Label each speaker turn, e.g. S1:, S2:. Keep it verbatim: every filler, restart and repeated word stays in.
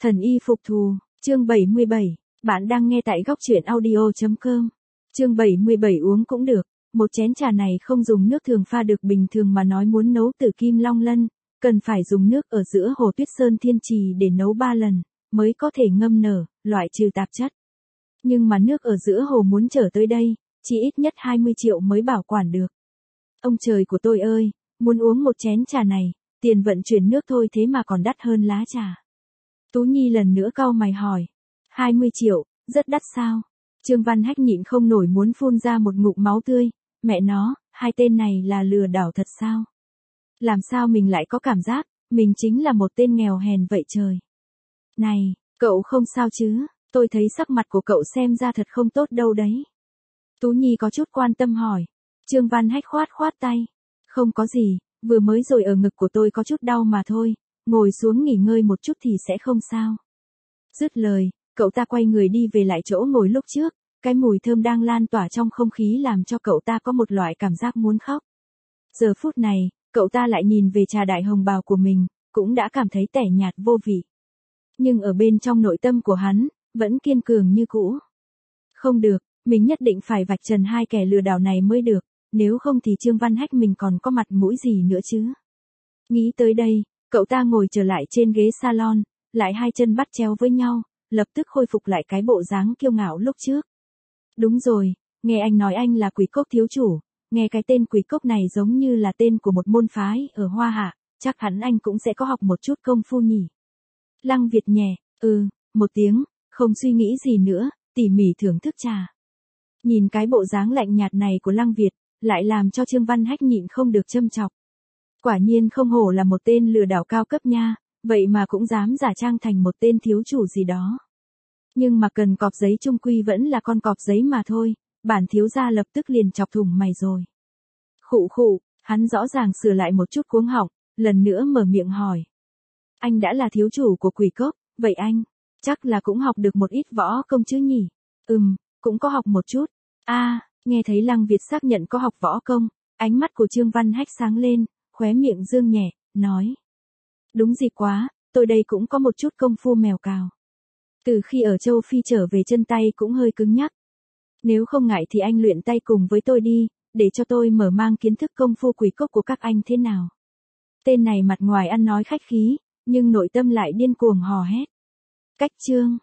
S1: Thần y phục thù, chương bảy mươi bảy, bạn đang nghe tại góc truyện audio chấm com. Chương bảy mươi bảy uống cũng được, một chén trà này không dùng nước thường pha được, bình thường mà nói muốn nấu từ Kim Long Lân, cần phải dùng nước ở giữa hồ Tuyết Sơn Thiên Trì để nấu ba lần, mới có thể ngâm nở, loại trừ tạp chất. Nhưng mà nước ở giữa hồ muốn trở tới đây, chỉ ít nhất hai mươi triệu mới bảo quản được. Ông trời của tôi ơi, muốn uống một chén trà này, tiền vận chuyển nước thôi thế mà còn đắt hơn lá trà. Tú Nhi lần nữa cau mày hỏi, hai mươi triệu, rất đắt sao? Trương Văn Hách nhịn không nổi muốn phun ra một ngụm máu tươi, mẹ nó, hai tên này là lừa đảo thật sao? Làm sao mình lại có cảm giác, mình chính là một tên nghèo hèn vậy trời? Này, cậu không sao chứ, tôi thấy sắc mặt của cậu xem ra thật không tốt đâu đấy. Tú Nhi có chút quan tâm hỏi, Trương Văn Hách khoát khoát tay, không có gì, vừa mới rồi ở ngực của tôi có chút đau mà thôi, ngồi xuống nghỉ ngơi một chút thì sẽ không sao. Dứt lời, cậu ta quay người đi về lại chỗ ngồi lúc trước, cái mùi thơm đang lan tỏa trong không khí làm cho cậu ta có một loại cảm giác muốn khóc. Giờ phút này, cậu ta lại nhìn về trà đại hồng bào của mình, cũng đã cảm thấy tẻ nhạt vô vị. Nhưng ở bên trong nội tâm của hắn, vẫn kiên cường như cũ. Không được, mình nhất định phải vạch trần hai kẻ lừa đảo này mới được, nếu không thì Trương Văn Hách mình còn có mặt mũi gì nữa chứ. Nghĩ tới đây, cậu ta ngồi trở lại trên ghế salon, lại hai chân bắt chéo với nhau, lập tức khôi phục lại cái bộ dáng kiêu ngạo lúc trước. Đúng rồi, nghe anh nói anh là Quỷ Cốc thiếu chủ, nghe cái tên Quỷ Cốc này giống như là tên của một môn phái ở Hoa Hạ, chắc hẳn anh cũng sẽ có học một chút công phu nhỉ. Lăng Việt nhẹ, ừ, một tiếng, không suy nghĩ gì nữa, tỉ mỉ thưởng thức trà. Nhìn cái bộ dáng lạnh nhạt này của Lăng Việt, lại làm cho Trương Văn Hách nhịn không được châm chọc. Quả nhiên không hổ là một tên lừa đảo cao cấp nha, vậy mà cũng dám giả trang thành một tên thiếu chủ gì đó. Nhưng mà cần cọp giấy chung quy vẫn là con cọp giấy mà thôi, bản thiếu gia lập tức liền chọc thủng mày rồi. Khụ khụ, hắn rõ ràng sửa lại một chút cuống họng, lần nữa mở miệng hỏi. Anh đã là thiếu chủ của Quỷ Cốc, vậy anh, chắc là cũng học được một ít võ công chứ nhỉ? Ừm, cũng có học một chút. A, à, nghe thấy Lăng Việt xác nhận có học võ công, ánh mắt của Trương Văn Hách sáng lên, khóe miệng dương nhẹ, nói. Đúng gì quá, tôi đây cũng có một chút công phu mèo cào. Từ khi ở châu Phi trở về chân tay cũng hơi cứng nhắc. Nếu không ngại thì anh luyện tay cùng với tôi đi, để cho tôi mở mang kiến thức công phu Quỷ Cốc của các anh thế nào. Tên này mặt ngoài ăn nói khách khí, nhưng nội tâm lại điên cuồng hò hét. Cách chương,